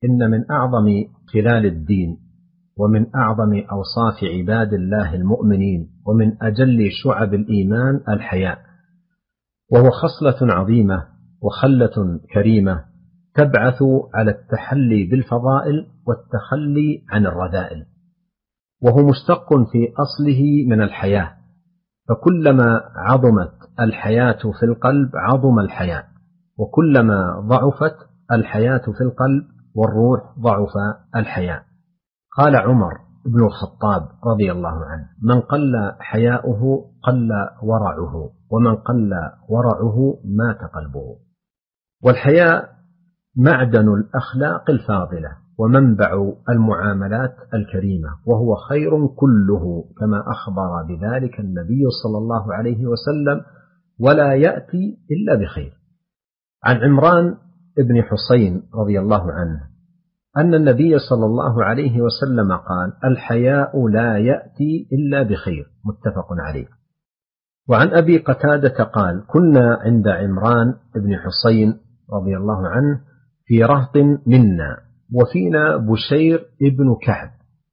إن من أعظم خلال الدين ومن أعظم أوصاف عباد الله المؤمنين ومن أجل شعب الإيمان الحياء، وهو خصلة عظيمة وخلة كريمة تبعث على التحلي بالفضائل والتخلي عن الرذائل، وهو مشتق في أصله من الحياة، فكلما عظمت الحياة في القلب عظم الحياء، وكلما ضعفت الحياة في القلب والروح ضعف الحياء. قال عمر بن الخطاب رضي الله عنه: من قل حياؤه قل ورعه، ومن قل ورعه مات قلبه. والحياء معدن الأخلاق الفاضلة ومنبع المعاملات الكريمة، وهو خير كله كما أخبر بذلك النبي صلى الله عليه وسلم، ولا يأتي إلا بخير. عن عمران بن حسين رضي الله عنه أن النبي صلى الله عليه وسلم قال: الحياء لا يأتي إلا بخير، متفق عليه. وعن أبي قتادة قال: كنا عند عمران بن حسين رضي الله عنه في رهط منا وفينا بشير ابن كعب،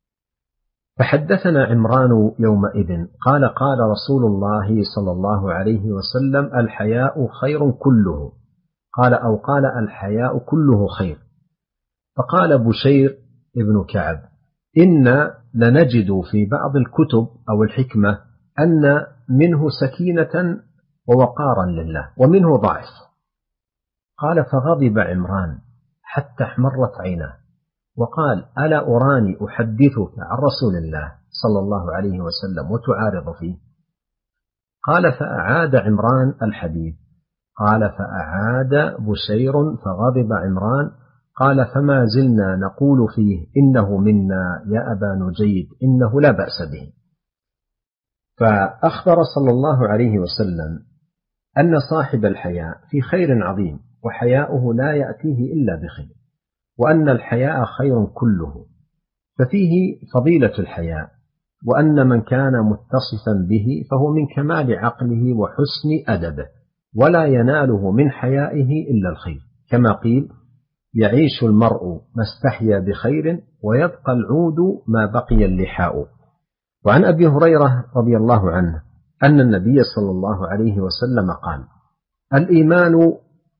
فحدثنا عمران يومئذ قال: قال رسول الله صلى الله عليه وسلم: الحياء خير كله. قال: أو قال: الحياء كله خير. فقال بشير ابن كعب: إن لنجد في بعض الكتب أو الحكمة أن منه سكينة ووقارا لله ومنه ضعف. قال: فغضب عمران حتى احمرت عيناه وقال: ألا أراني أحدثك عن رسول الله صلى الله عليه وسلم وتعارض فيه؟ قال: فأعاد عمران الحديث. قال: فأعاد بشير فغضب عمران. قال: فما زلنا نقول فيه إنه منا يا أبا نجيد، إنه لا بأس به. فأخبر صلى الله عليه وسلم أن صاحب الحياء في خير عظيم، وحياؤه لا يأتيه إلا بخير، وأن الحياء خير كله، ففيه فضيلة الحياء، وأن من كان متصفا به فهو من كمال عقله وحسن أدبه، ولا يناله من حيائه إلا الخير، كما قيل: يعيش المرء ما استحيا بخير، ويبقى العود ما بقي اللحاء. وعن أبي هريرة رضي الله عنه أن النبي صلى الله عليه وسلم قال: الإيمان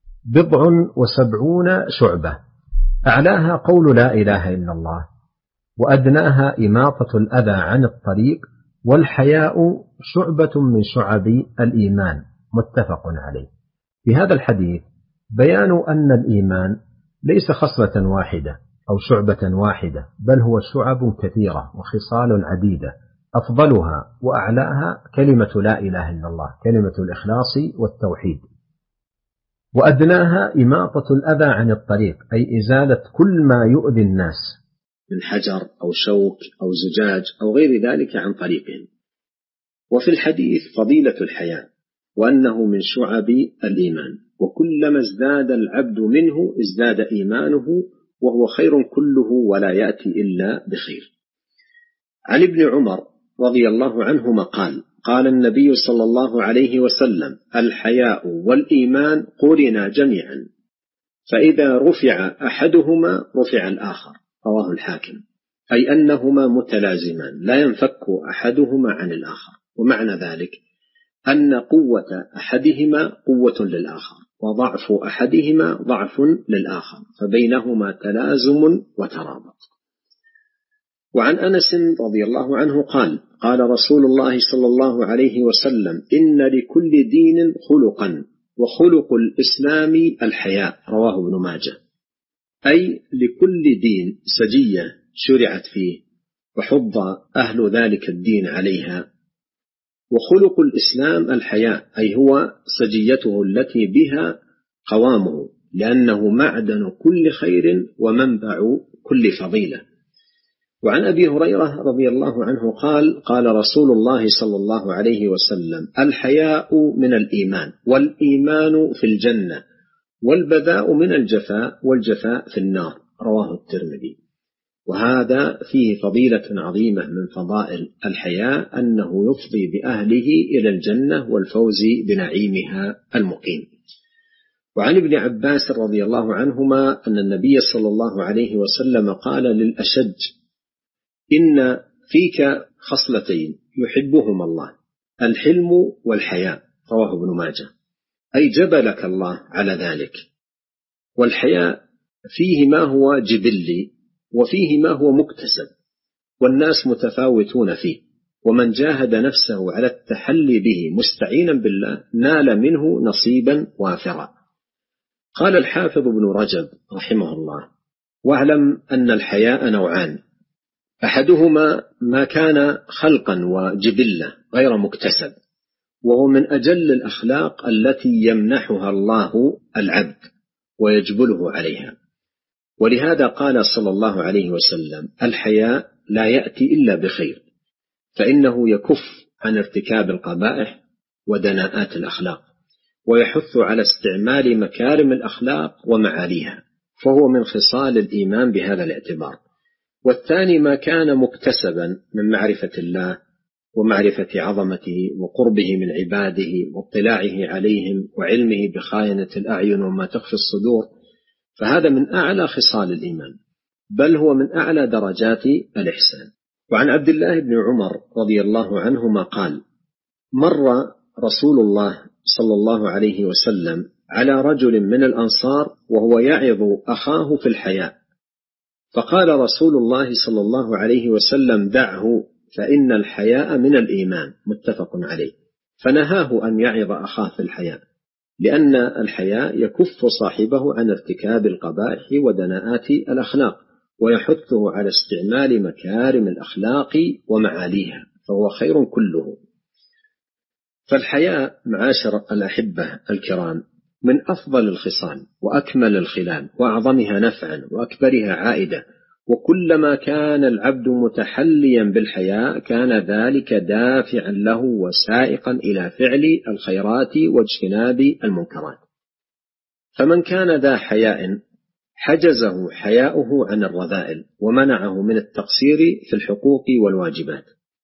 70 شعبة، أعلاها قول لا إله إلا الله، وأدناها إماطة الأذى عن الطريق، والحياء شعبة من شعب الإيمان، متفق عليه. في هذا الحديث بيان أن الإيمان ليس خصلة واحدة أو شعبة واحدة، بل هو شعب كثيرة وخصال عديدة، أفضلها وأعلاها كلمة لا إله إلا الله، كلمة الإخلاص والتوحيد. وأدناها إماطة الأذى عن الطريق، أي إزالة كل ما يؤذي الناس من حجر أو شوك أو زجاج أو غير ذلك عن طريقهم. وفي الحديث فضيلة الحياء، وأنه من شعب الإيمان، وكلما ازداد العبد منه ازداد إيمانه، وهو خير كله ولا يأتي إلا بخير. عن ابن عمر رضي الله عنهما قال: قال النبي صلى الله عليه وسلم: الحياء والإيمان قرنا جميعا، فإذا رفع أحدهما رفع الآخر. رواه الحاكم. أي أنهما متلازمان لا ينفك أحدهما عن الآخر، ومعنى ذلك أن قوة أحدهما قوة للآخر، وضعف أحدهما ضعف للآخر، فبينهما تلازم وترابط. وعن أنس رضي الله عنه قال: قال رسول الله صلى الله عليه وسلم: إن لكل دين خلقا، وخلق الإسلام الحياء. رواه ابن ماجه. أي لكل دين سجية شرعت فيه وحض أهل ذلك الدين عليها، وخلق الإسلام الحياء، أي هو سجيته التي بها قوامه، لأنه معدن كل خير ومنبع كل فضيلة. وعن أبي هريرة رضي الله عنه قال: قال رسول الله صلى الله عليه وسلم: الحياء من الإيمان، والإيمان في الجنة، والبذاء من الجفاء، والجفاء في النار. رواه الترمذي. وهذا فيه فضيلة عظيمة من فضائل الحياء، أنه يفضي بأهله إلى الجنة والفوز بنعيمها المقيم. وعن ابن عباس رضي الله عنهما أن النبي صلى الله عليه وسلم قال للأشج: إن فيك خصلتين يحبهما الله، الحلم والحياء، رواه ابن ماجه، أي جبلك الله على ذلك. والحياء فيه ما هو جبلي وفيه ما هو مكتسب، والناس متفاوتون فيه، ومن جاهد نفسه على التحلي به مستعينا بالله نال منه نصيبا وافرا. قال الحافظ ابن رجب رحمه الله: واعلم أن الحياء نوعان: أحدهما ما كان خلقا وجبلة غير مكتسب، وهو من أجل الأخلاق التي يمنحها الله العبد ويجبله عليها. ولهذا قال صلى الله عليه وسلم: الحياء لا يأتي إلا بخير، فإنه يكف عن ارتكاب القبائح ودناءات الأخلاق، ويحث على استعمال مكارم الأخلاق ومعاليها، فهو من خصال الإيمان بهذا الاعتبار. والثاني ما كان مكتسبا من معرفة الله ومعرفة عظمته وقربه من عباده واطلاعه عليهم وعلمه بخائنة الأعين وما تخفي الصدور، فهذا من أعلى خصال الإيمان، بل هو من أعلى درجات الإحسان. وعن عبد الله بن عمر رضي الله عنهما قال: مر رسول الله صلى الله عليه وسلم على رجل من الأنصار وهو يعظ أخاه في الحياء، فقال رسول الله صلى الله عليه وسلم: دعه، فإن الحياء من الإيمان، متفق عليه. فنهاه أن يعظ أخاه في الحياء، لأن الحياء يكف صاحبه عن ارتكاب القبائح ودناءات الأخلاق، ويحثه على استعمال مكارم الأخلاق ومعاليها، فهو خير كله. فالحياء معاشر الأحبة الكرام من أفضل الخصال وأكمل الخلال وأعظمها نفعا وأكبرها عائدة، وكلما كان العبد متحليا بالحياء كان ذلك دافعا له وسائقا إلى فعل الخيرات واجتناب المنكرات. فمن كان ذا حياء حجزه حياؤه عن الرذائل ومنعه من التقصير في الحقوق والواجبات.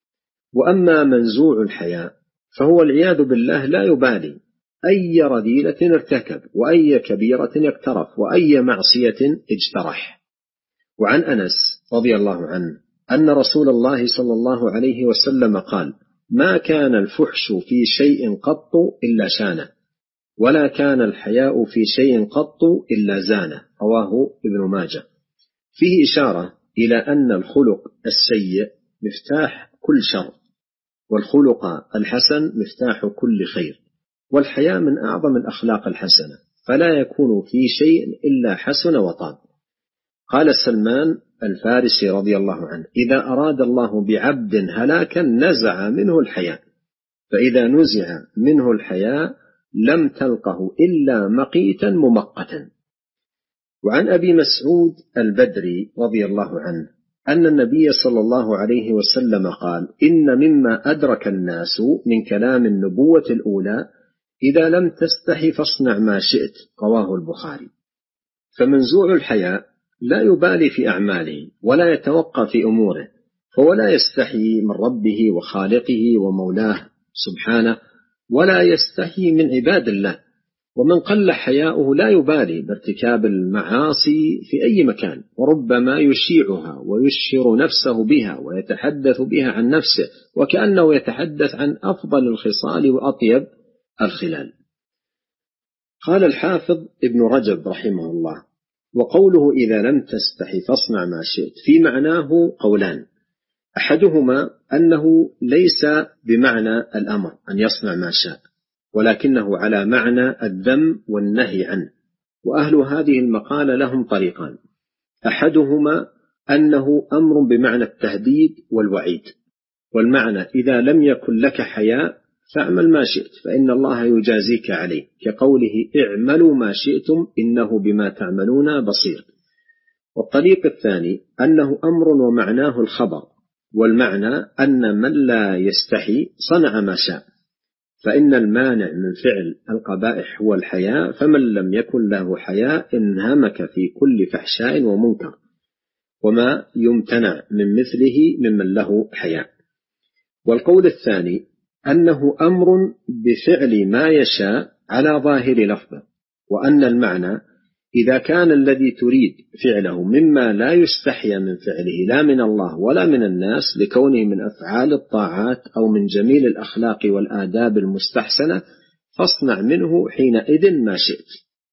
وأما منزوع الحياء فهو العياذ بالله لا يبالي أي رذيلة ارتكب وأي كبيرة اقترف وأي معصية اجترح. وعن أنس رضي الله عنه أن رسول الله صلى الله عليه وسلم قال: ما كان الفحش في شيء قط إلا شانه، ولا كان الحياء في شيء قط إلا زانه، رواه ابن ماجه. فيه إشارة إلى أن الخلق السيء مفتاح كل شر، والخلق الحسن مفتاح كل خير، والحياء من أعظم الأخلاق الحسنة، فلا يكون في شيء إلا حسن وطاب. قال سلمان الفارسي رضي الله عنه: إذا أراد الله بعبد هلاكا نزع منه الحياء، فإذا نزع منه الحياء لم تلقه إلا مقيتا ممقتا. وعن أبي مسعود البدري رضي الله عنه أن النبي صلى الله عليه وسلم قال: إن مما أدرك الناس من كلام النبوة الأولى: إذا لم تستحي فاصنع ما شئت، رواه البخاري. فمنزوع الحياء لا يبالي في أعماله ولا يتوقع في أموره، فهو لا يستحي من ربه وخالقه ومولاه سبحانه، ولا يستحي من عباد الله. ومن قل حياؤه لا يبالي بارتكاب المعاصي في أي مكان، وربما يشيعها ويشهر نفسه بها ويتحدث بها عن نفسه، وكأنه يتحدث عن أفضل الخصال وأطيب الخلال. قال الحافظ ابن رجب رحمه الله: وقوله إذا لم تستحي فاصنع ما شئت في معناه قولان: أحدهما أنه ليس بمعنى الأمر أن يصنع ما شاء، ولكنه على معنى الذم والنهي عنه. وأهل هذه المقالة لهم طريقان: أحدهما أنه أمر بمعنى التهديد والوعيد، والمعنى إذا لم يكن لك حياء فاعمل ما شئت فإن الله يجازيك عليه، كقوله: اعملوا ما شئتم إنه بما تعملون بصير. والطريق الثاني أنه أمر ومعناه الخبر، والمعنى أن من لا يستحي صنع ما شاء، فإن المانع من فعل القبائح هو الحياء، فمن لم يكن له حياء انهمك في كل فحشاء ومنكر، وما يمتنع من مثله ممن له حياء. والقول الثاني أنه أمر بفعل ما يشاء على ظاهر لفظه، وأن المعنى إذا كان الذي تريد فعله مما لا يستحيا من فعله لا من الله ولا من الناس لكونه من أفعال الطاعات أو من جميل الأخلاق والآداب المستحسنة فاصنع منه حينئذ ما شئت.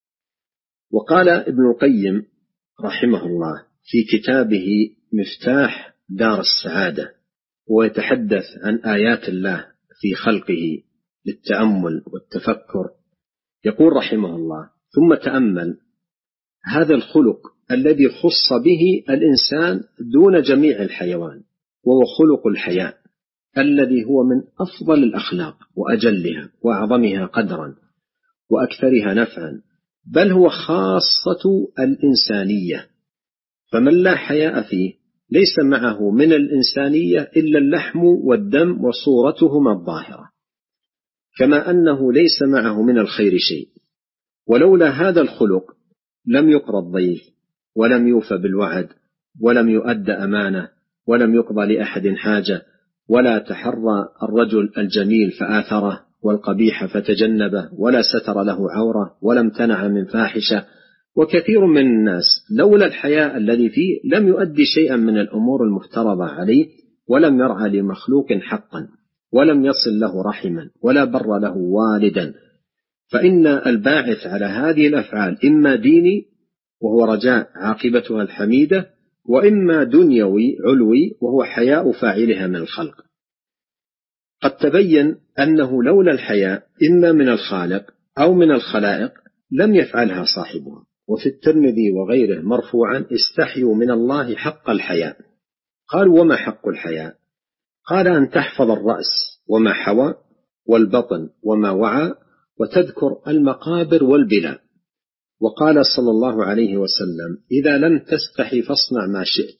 وقال ابن القيم رحمه الله في كتابه مفتاح دار السعادة ويتحدث عن آيات الله في خلقه للتأمل والتفكر، يقول رحمه الله: ثم تأمل هذا الخلق الذي خص به الإنسان دون جميع الحيوان، وهو خلق الحياء الذي هو من أفضل الأخلاق وأجلها وأعظمها قدرا وأكثرها نفعا، بل هو خاصة الإنسانية، فمن لا حياء فيه ليس معه من الإنسانية إلا اللحم والدم وصورتهما الظاهرة، كما أنه ليس معه من الخير شيء. ولولا هذا الخلق لم يقر الضيف، ولم يوفى بالوعد، ولم يؤد أمانة، ولم يقضى لأحد حاجة، ولا تحرى الرجل الجميل فآثره والقبيح فتجنبه، ولا ستر له عورة، ولا امتنع من فاحشة. وكثير من الناس لولا الحياء الذي فيه لم يؤدي شيئا من الأمور المفترضة عليه، ولم يرعى لمخلوق حقا، ولم يصل له رحما، ولا بر له والدا. فإن الباعث على هذه الأفعال إما ديني وهو رجاء عاقبتها الحميدة، وإما دنيوي علوي وهو حياء فاعلها من الخلق. قد تبين أنه لولا الحياء إما من الخالق أو من الخلائق لم يفعلها صاحبها. وفي الترمذي وغيره مرفوعا: استحيوا من الله حق الحياء. قال: وما حق الحياء؟ قال: أن تحفظ الرأس وما حوى، والبطن وما وعى، وتذكر المقابر والبلى. وقال صلى الله عليه وسلم: إذا لم تستحي فاصنع ما شئت.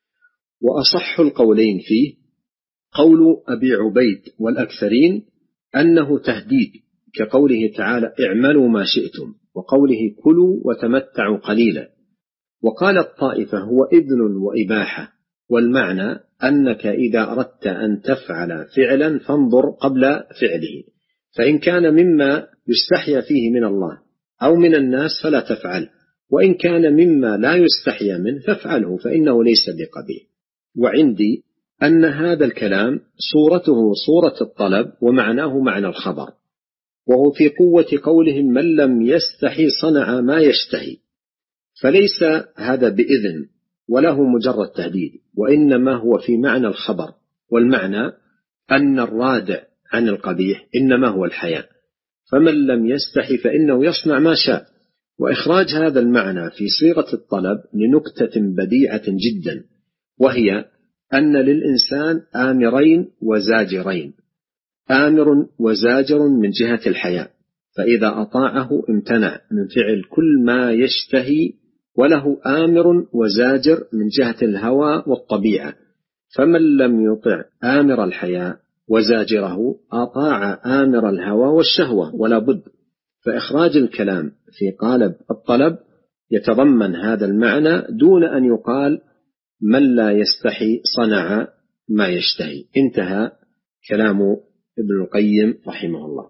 وأصح القولين فيه قول أبي عبيد والأكثرين أنه تهديد، كقوله تعالى: اعملوا ما شئتم، وقوله: كلوا وتمتعوا قليلا. وقال الطائفة: هو إذن وإباحة، والمعنى أنك إذا أردت أن تفعل فعلا فانظر قبل فعله، فإن كان مما يستحيا فيه من الله أو من الناس فلا تفعل، وإن كان مما لا يستحيا منه فافعله، فإنه ليس بقبيح. وعندي أن هذا الكلام صورته صورة الطلب ومعناه معنى الخبر، وهو في قوة قولهم: من لم يستحي صنع ما يشتهي. فليس هذا بإذن وله مجرد تهديد، وإنما هو في معنى الخبر، والمعنى أن الرادع عن القبيح إنما هو الحياء، فمن لم يستحي فإنه يصنع ما شاء. وإخراج هذا المعنى في صيغة الطلب لنكتة بديعة جدا، وهي أن للإنسان آمرين وزاجرين: آمر وزاجر من جهة الحياء، فإذا أطاعه امتنع من فعل كل ما يشتهي، وله آمر وزاجر من جهة الهوى والطبيعة، فمن لم يطع آمر الحياء وزاجره أطاع آمر الهوى والشهوة ولا بد. فإخراج الكلام في قالب الطلب يتضمن هذا المعنى دون أن يقال من لا يستحي صنع ما يشتهي. انتهى كلام ابن القيم رحمه الله.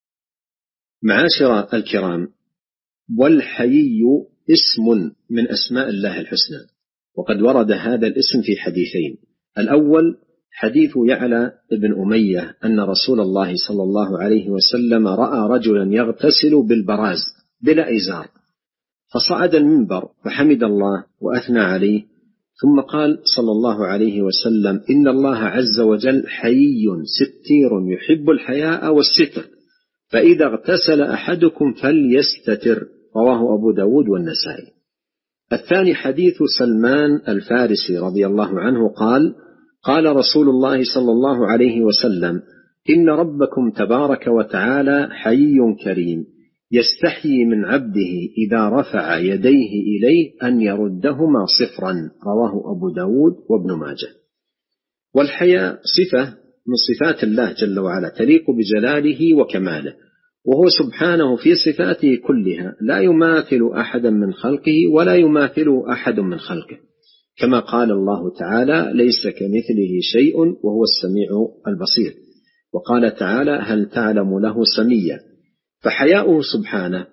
معاشر الكرام، والحيي اسم من أسماء الله الحسنى، وقد ورد هذا الاسم في حديثين: الأول حديث يعلى بن أمية أن رسول الله صلى الله عليه وسلم رأى رجلا يغتسل بالبراز بلا إزار، فصعد المنبر فحمد الله وأثنى عليه، ثم قال صلى الله عليه وسلم: إن الله عز وجل حيي ستير يحب الحياء والستر، فإذا اغتسل أحدكم فليستتر. رواه أبو داود والنسائي. الثاني حديث سلمان الفارسي رضي الله عنه قال: قال رسول الله صلى الله عليه وسلم: إن ربكم تبارك وتعالى حيي كريم، يستحيي من عبده إذا رفع يديه إليه أن يردهما صفرا. رواه أبو داود وابن ماجه. والحياء صفة من صفات الله جل وعلا تليق بجلاله وكماله، وهو سبحانه في صفاته كلها لا يماثل أحدا من خلقه ولا يماثل أحد من خلقه، كما قال الله تعالى: ليس كمثله شيء وهو السميع البصير. وقال تعالى: هل تعلم له سميا. فحياؤه سبحانه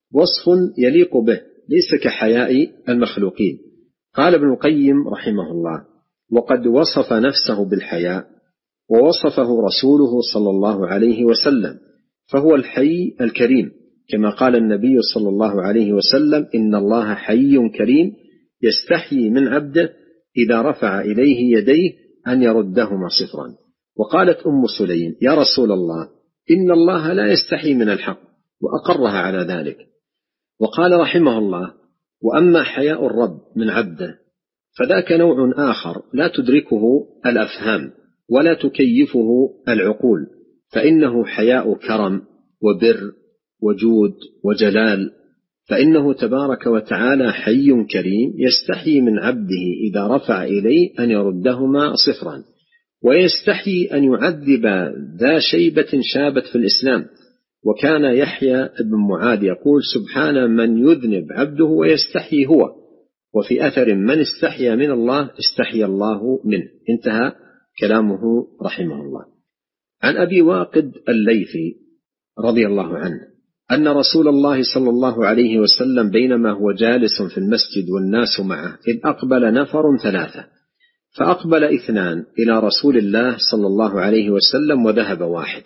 وصف يليق به ليس كحياء المخلوقين. قال ابن القيم رحمه الله: وقد وصف نفسه بالحياء ووصفه رسوله صلى الله عليه وسلم، فهو الحي الكريم، كما قال النبي صلى الله عليه وسلم: إن الله حي كريم يستحيي من عبده إذا رفع إليه يديه أن يردهما صفرا. وقالت أم سليم: يا رسول الله، إن الله لا يستحي من الحق، وأقرها على ذلك. وقال رحمه الله: وأما حياء الرب من عبده فذاك نوع آخر لا تدركه الأفهام ولا تكيفه العقول، فإنه حياء كرم وبر وجود وجلال، فإنه تبارك وتعالى حي كريم يستحي من عبده إذا رفع إليه أن يردهما صفرا، ويستحي أن يعذب ذا شيبة شابت في الإسلام. وكان يحيى بن معاذ يقول: سبحان من يذنب عبده ويستحي هو، وفي أثر: من استحيا من الله استحيا الله منه. انتهى كلامه رحمه الله. عن أبي واقد الليثي رضي الله عنه أن رسول الله صلى الله عليه وسلم بينما هو جالس في المسجد والناس معه إذ أقبل نفر ثلاثة، فأقبل 2 إلى رسول الله صلى الله عليه وسلم وذهب واحد.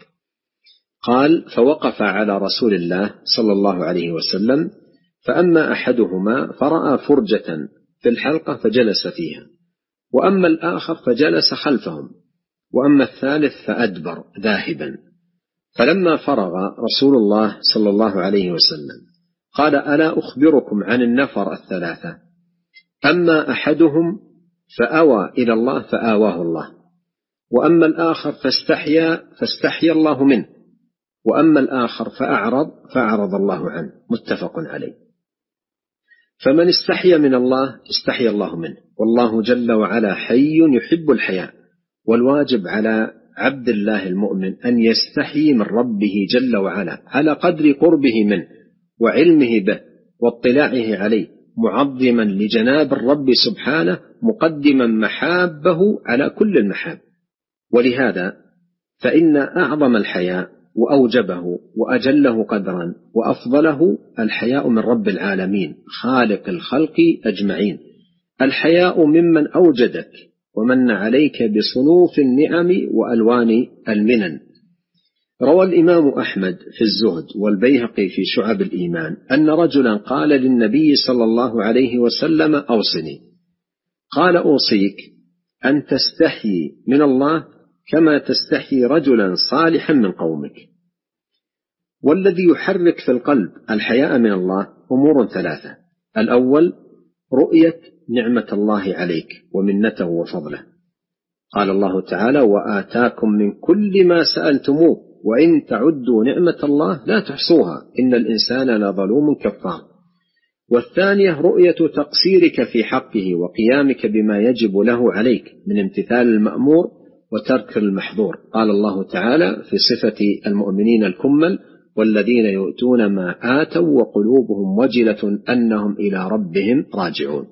قال: فوقف على رسول الله صلى الله عليه وسلم، فأما أحدهما فرأى فرجة في الحلقة فجلس فيها، وأما الآخر فجلس خلفهم، وأما الثالث فأدبر ذاهبا. فلما فرغ رسول الله صلى الله عليه وسلم قال: ألا أخبركم عن النفر 3؟ أما أحدهم فأوى إلى الله فآواه الله، وأما الآخر فاستحيا الله منه، وأما الآخر فأعرض الله عنه. متفق عليه. فمن استحيا من الله استحيا الله منه، والله جل وعلا حي يحب الحياء، والواجب على عبد الله المؤمن أن يستحي من ربه جل وعلا على قدر قربه منه وعلمه به واطلاعه عليه، معظما لجناب الرب سبحانه، مقدما محابه على كل المحاب. ولهذا فإن أعظم الحياء وأوجبه وأجله قدرا وأفضله الحياء من رب العالمين خالق الخلق أجمعين. الحياء ممن أوجدك ومن عليك بصنوف النعم وألوان المنن. روى الإمام أحمد في الزهد والبيهقي في شعب الإيمان أن رجلا قال للنبي صلى الله عليه وسلم: أوصني. قال: أوصيك أن تستحيي من الله كما تستحيي رجلا صالحا من قومك. والذي يحرك في القلب الحياء من الله أمور 3: الأول رؤية نعمة الله عليك ومنته وفضله. قال الله تعالى: وآتاكم من كل ما سألتموه وإن تعدوا نعمة الله لا تحصوها إن الإنسان لظلوم كفار. والثانية رؤية تقصيرك في حقه وقيامك بما يجب له عليك من امتثال المأمور وترك المحظور. قال الله تعالى في صفة المؤمنين الكمل: والذين يؤتون ما آتوا وقلوبهم وجلة أنهم إلى ربهم راجعون.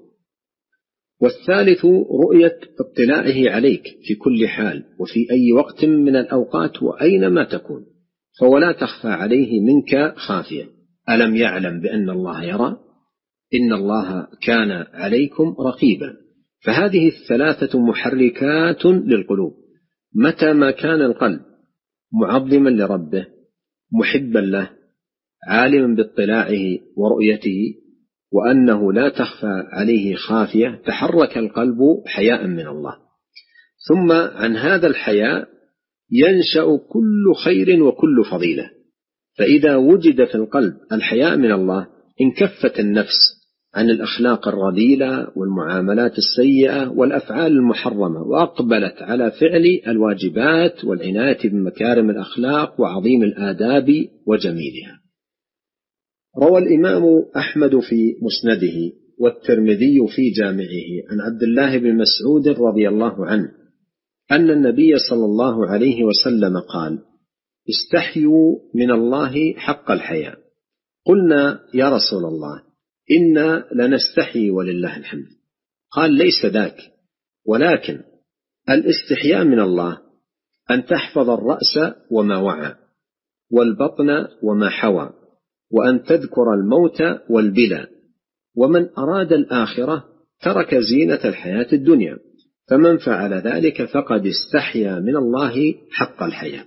والثالث رؤية اطلاعه عليك في كل حال وفي أي وقت من الأوقات وأينما تكون، فولا تخفى عليه منك خافية. ألم يعلم بأن الله يرى؟ إن الله كان عليكم رقيبا. فهذه 3 محركات للقلوب. متى ما كان القلب معظما لربه محبا له عالما باطلاعه ورؤيته وأنه لا تخفى عليه خافية، تحرك القلب حياء من الله. ثم عن هذا الحياء ينشأ كل خير وكل فضيلة. فإذا وجد في القلب الحياء من الله انكفت النفس عن الأخلاق الرذيلة والمعاملات السيئة والأفعال المحرمة، وأقبلت على فعل الواجبات والعناية بمكارم الأخلاق وعظيم الآداب وجميلها. روى الإمام أحمد في مسنده والترمذي في جامعه عن عبد الله بن مسعود رضي الله عنه أن النبي صلى الله عليه وسلم قال: استحيوا من الله حق الحياء. قلنا: يا رسول الله، إنا لنستحي ولله الحمد. قال: ليس ذاك، ولكن الاستحياء من الله أن تحفظ الرأس وما وعى والبطن وما حوى وأن تذكر الموت والبلى، ومن أراد الآخرة ترك زينة الحياة الدنيا، فمن فعل ذلك فقد استحيا من الله حق الحياة.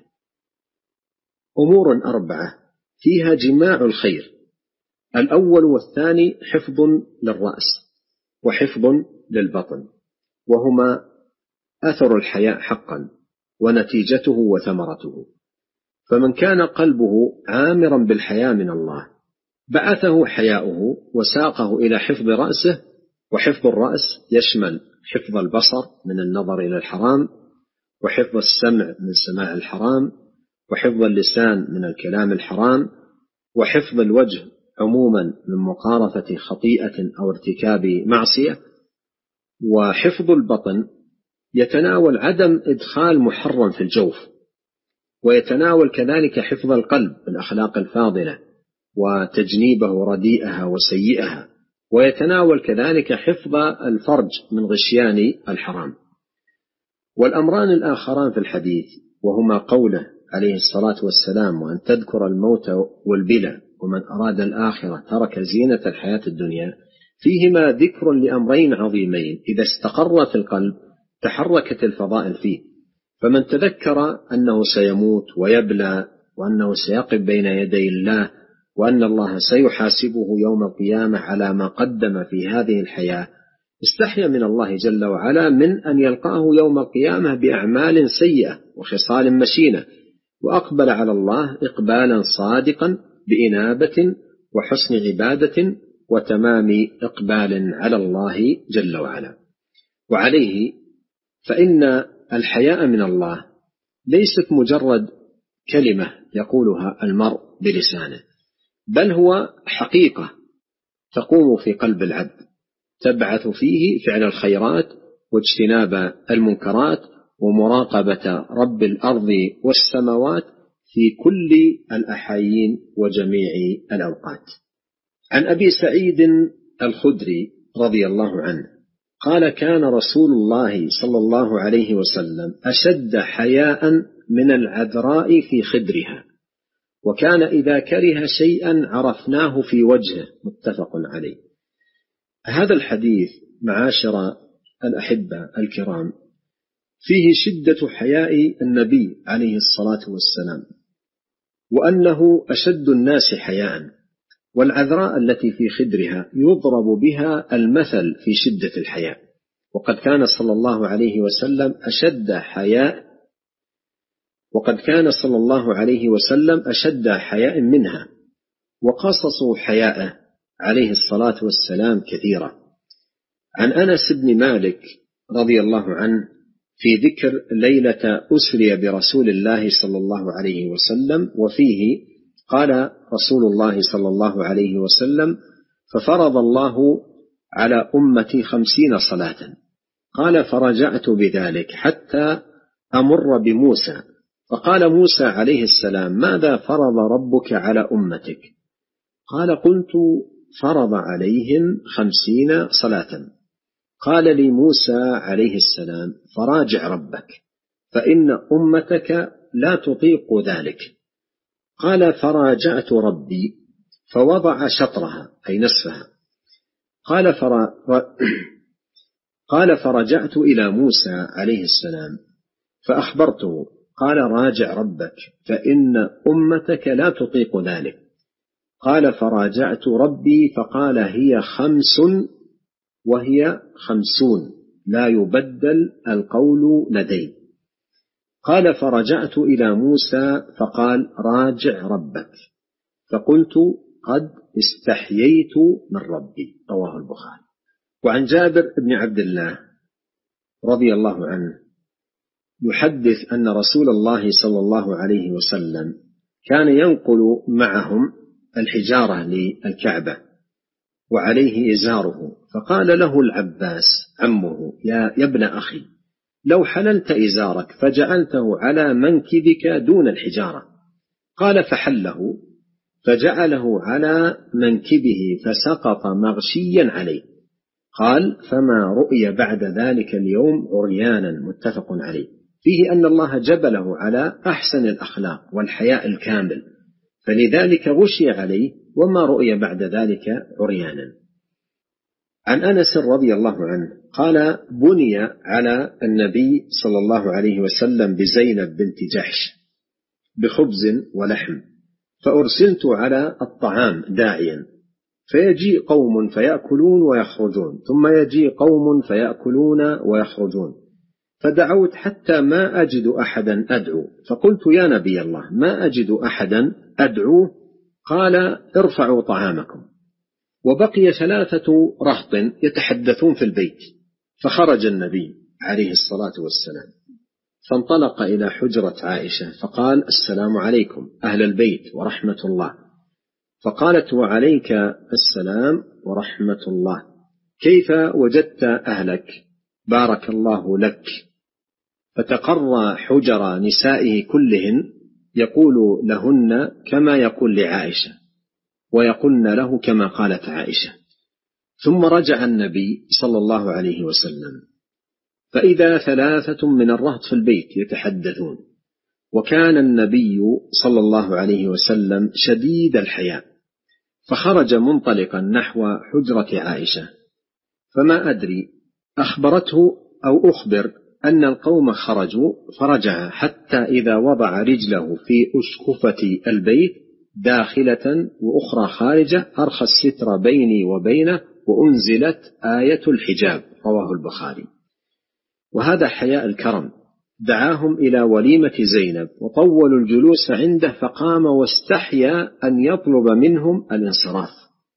أمور 4 فيها جماع الخير: الأول والثاني حفظ للرأس وحفظ للبطن، وهما أثر الحياء حقا ونتيجته وثمرته. فمن كان قلبه عامرا بالحياء من الله بعثه حياؤه وساقه إلى حفظ رأسه. وحفظ الرأس يشمل حفظ البصر من النظر إلى الحرام، وحفظ السمع من سماع الحرام، وحفظ اللسان من الكلام الحرام، وحفظ الوجه عموما من مقارفة خطيئة أو ارتكاب معصية. وحفظ البطن يتناول عدم إدخال محرم في الجوف، ويتناول كذلك حفظ القلب بالأخلاق الفاضلة وتجنيبه رديئها وسيئها، ويتناول كذلك حفظ الفرج من غشيان الحرام. والأمران الآخران في الحديث وهما قوله عليه الصلاة والسلام: وأن تذكر الموت والبلى، ومن أراد الآخرة ترك زينة الحياة الدنيا، فيهما ذكر لأمرين عظيمين إذا استقر في القلب تحركت الفضائل فيه. فمن تذكر أنه سيموت ويبلى، وأنه سيقف بين يدي الله، وأن الله سيحاسبه يوم القيامة على ما قدم في هذه الحياة، استحيا من الله جل وعلا من أن يلقاه يوم القيامة بأعمال سيئة وخصال مشينة، وأقبل على الله إقبالا صادقا بإنابة وحسن عبادة وتمام إقبال على الله جل وعلا. وعليه فإن الحياء من الله ليست مجرد كلمة يقولها المرء بلسانه، بل هو حقيقة تقوم في قلب العبد، تبعث فيه فعل الخيرات واجتناب المنكرات ومراقبة رب الأرض والسماوات في كل الأحايين وجميع الأوقات. عن أبي سعيد الخدري رضي الله عنه قال: كان رسول الله صلى الله عليه وسلم أشد حياء من العذراء في خدرها، وكان إذا كره شيئا عرفناه في وجهه. متفق عليه. هذا الحديث معاشر الأحبة الكرام فيه شدة حياء النبي عليه الصلاة والسلام، وأنه أشد الناس حياء، والعذراء التي في خدرها يضرب بها المثل في شدة الحياء، وقد كان صلى الله عليه وسلم أشد حياء منها، وقصصوا حياءه عليه الصلاة والسلام كثيرة. عن أنس بن مالك رضي الله عنه في ذكر ليلة أسري برسول الله صلى الله عليه وسلم، وفيه قال رسول الله صلى الله عليه وسلم: ففرض الله على أمتي 50 صلاة. قال: فرجعت بذلك حتى أمر بموسى، فقال موسى عليه السلام: ماذا فرض ربك على أمتك؟ قال: قلت: فرض عليهم 50 صلاة. قال لي موسى عليه السلام: فراجع ربك، فإن أمتك لا تطيق ذلك. قال: فراجعت ربي فوضع شطرها أي نصفها. قال: فرجعت إلى موسى عليه السلام فأخبرته، قال: راجع ربك فإن أمتك لا تطيق ذلك. قال: فراجعت ربي فقال: هي 5 وهي 50 لا يبدل القول لدي. قال: فرجعت إلى موسى فقال: راجع ربك، فقلت: قد استحييت من ربي. رواه البخاري. وعن جابر بن عبد الله رضي الله عنه يحدث أن رسول الله صلى الله عليه وسلم كان ينقل معهم الحجارة للكعبة وعليه إزاره، فقال له العباس عمه: يا ابن أخي، لو حللت إزارك فجعلته على منكبك دون الحجارة. قال: فحله فجعله على منكبه فسقط مغشيا عليه. قال: فما رؤي بعد ذلك اليوم عريانا. متفق عليه. فيه أن الله جبله على أحسن الأخلاق والحياء الكامل، فلذلك غشي عليه وما رؤي بعد ذلك عريانا. عن أنس رضي الله عنه قال: بني على النبي صلى الله عليه وسلم بزينب بنت جحش بخبز ولحم، فأرسلت على الطعام داعيا، فيجيء قوم فيأكلون ويخرجون، ثم يجيء قوم فيأكلون ويخرجون، فدعوت حتى ما أجد أحدا أدعو، فقلت: يا نبي الله، ما أجد أحدا أدعوه. قال: ارفعوا طعامكم. وبقي 3 رهط يتحدثون في البيت، فخرج النبي عليه الصلاة والسلام، فانطلق إلى حجرة عائشة فقال: السلام عليكم أهل البيت ورحمة الله. فقالت: وعليك السلام ورحمة الله، كيف وجدت أهلك؟ بارك الله لك. فتقر حجر نسائه كلهن يقول لهن كما يقول لعائشة، ويقولن له كما قالت عائشة. ثم رجع النبي صلى الله عليه وسلم، فإذا 3 من الرهط في البيت يتحدثون، وكان النبي صلى الله عليه وسلم شديد الحياء، فخرج منطلقا نحو حجرة عائشة، فما أدري أخبرته أو أخبر أن القوم خرجوا، فرجع حتى إذا وضع رجله في أسقفة البيت داخلة وأخرى خارجة أرخى الستر بيني وبينه، وأنزلت آية الحجاب. رواه البخاري. وهذا حياء الكرم. دعاهم إلى وليمة زينب وطولوا الجلوس عنده، فقام واستحيا أن يطلب منهم الانصراف.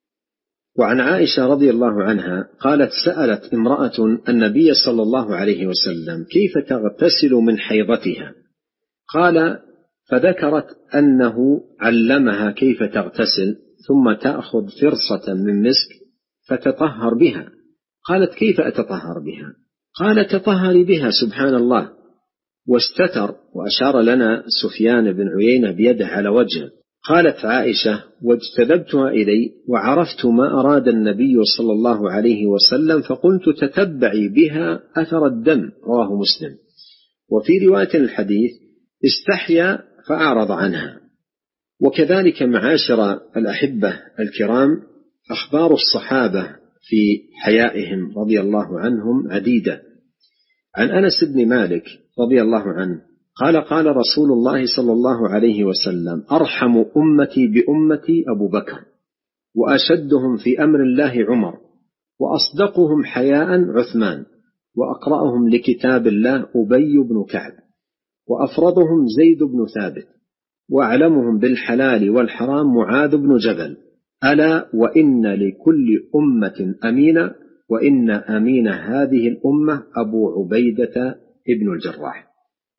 وعن عائشة رضي الله عنها قالت: سألت امرأة النبي صلى الله عليه وسلم كيف تغتسل من حيضتها، قال: فذكرت أنه علمها كيف تغتسل، ثم تأخذ فرصة من مسك فتطهر بها. قالت: كيف أتطهر بها؟ قال: تطهري بها. سبحان الله. واستتر، وأشار لنا سفيان بن عيينة بيده على وجهه. قالت عائشة: واجتذبتها إلي وعرفت ما أراد النبي صلى الله عليه وسلم، فقلت: تتبعي بها أثر الدم. رواه مسلم. وفي رواية الحديث: استحيا فأعرض عنها. وكذلك معاشر الأحبة الكرام، أخبار الصحابة في حيائهم رضي الله عنهم عديدة. عن أنس بن مالك رضي الله عنه قال: قال رسول الله صلى الله عليه وسلم: أرحم أمتي بأمتي أبو بكر، وأشدهم في أمر الله عمر، وأصدقهم حياء عثمان، وأقرأهم لكتاب الله أبي بن كعب، وأفرضهم زيد بن ثابت، وأعلمهم بالحلال والحرام معاذ بن جبل. ألا وإن لكل أمة أمينا، وإن أمين هذه الأمة أبو عبيدة ابن الجراح.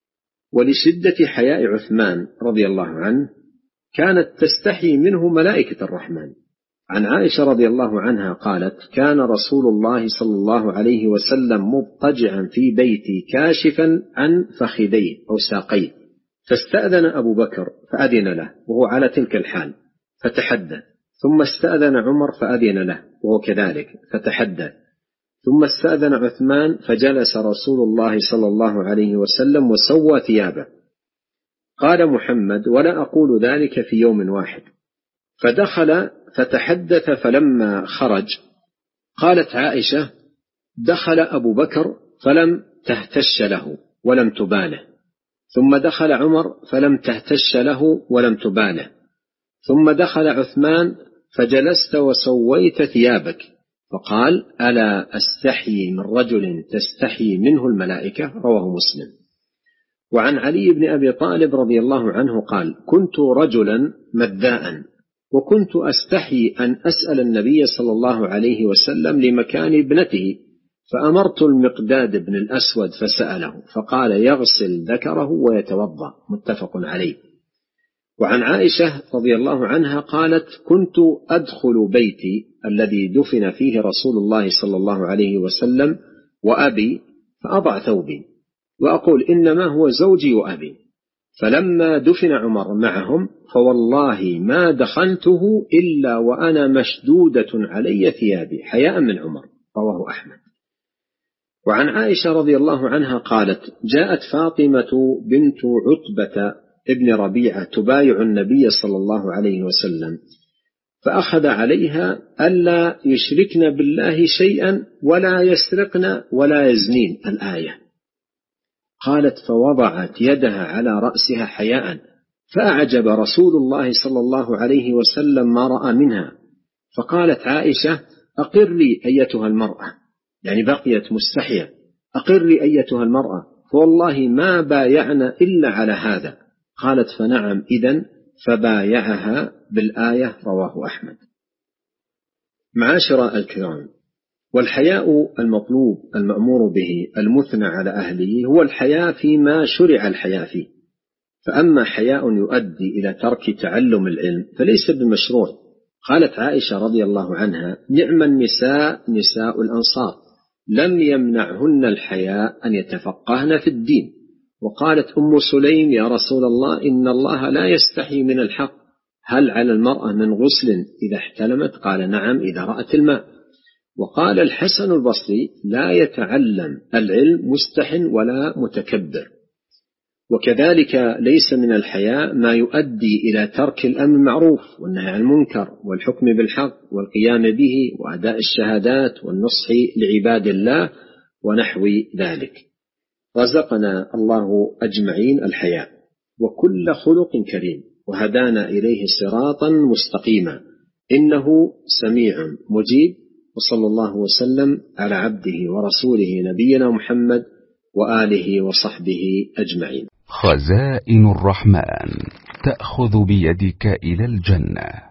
ولشدة حياء عثمان رضي الله عنه كانت تستحي منه ملائكة الرحمن. عن عائشة رضي الله عنها قالت: كان رسول الله صلى الله عليه وسلم مضطجعا في بيتي كاشفا عن فخذيه أو ساقيه، فاستأذن أبو بكر فأذن له وهو على تلك الحال فتحدث، ثم استأذن عمر فأذن له وهو كذلك فتحدث، ثم استأذن عثمان فجلس رسول الله صلى الله عليه وسلم وسوى ثيابه. قال محمد: ولا أقول ذلك في يوم واحد. فدخل فتحدث، فلما خرج قالت عائشة: دخل أبو بكر فلم تهتش له ولم تباله، ثم دخل عمر فلم تهتش له ولم تباله، ثم دخل عثمان فجلست وسويت ثيابك. فقال: ألا أستحيي من رجل تستحيي منه الملائكة. رواه مسلم. وعن علي بن أبي طالب رضي الله عنه قال: كنت رجلا مذاء، وكنت أستحي أن أسأل النبي صلى الله عليه وسلم لمكان ابنته، فأمرت المقداد بن الأسود فسأله، فقال: يغسل ذكره ويتوضأ. متفق عليه. وعن عائشة رضي الله عنها قالت: كنت أدخل بيتي الذي دفن فيه رسول الله صلى الله عليه وسلم وأبي، فأضع ثوبي وأقول: إنما هو زوجي وأبي. فلما دفن عمر معهم فوالله ما دخلته إلا وأنا مشدودة علي ثيابي حياء من عمر. رواه أحمد. وعن عائشة رضي الله عنها قالت: جاءت فاطمة بنت عتبة ابن ربيعة تبايع النبي صلى الله عليه وسلم، فأخذ عليها ألا يشركن بالله شيئا ولا يسرقن ولا يزنين الآية. قالت فوضعت يدها على رأسها حياء، فأعجب رسول الله صلى الله عليه وسلم ما رأى منها، فقالت عائشة أقري أيتها المرأة، يعني بقيت مستحية، أقري أيتها المرأة فوالله ما بايعنا إلا على هذا. قالت فنعم إذن، فبايعها بالآية. رواه أحمد. معاشر الكرام، والحياء المطلوب المأمور به المثنى على أهله هو الحياء فيما شرع الحياء فيه، فأما حياء يؤدي إلى ترك تعلم العلم فليس بمشروع. قالت عائشة رضي الله عنها نعم النساء نساء الأنصار لم يمنعهن الحياء أن يتفقهن في الدين. وقالت أم سليم يا رسول الله إن الله لا يستحي من الحق، هل على المرأة من غسل إذا احتلمت؟ قال نعم إذا رأت الماء. وقال الحسن البصري لا يتعلم العلم مستح ولا متكبر. وكذلك ليس من الحياء ما يؤدي إلى ترك الأمر بالمعروف والنهي عن المنكر والحكم بالحق والقيام به وأداء الشهادات والنصح لعباد الله ونحو ذلك. رزقنا الله أجمعين الحياء وكل خلق كريم وهدانا إليه صراطا مستقيما، إنه سميع مجيب. وصلى الله وسلم على عبده ورسوله نبينا محمد وآله وصحبه أجمعين. خزائن الرحمن تأخذ بيدك إلى الجنة.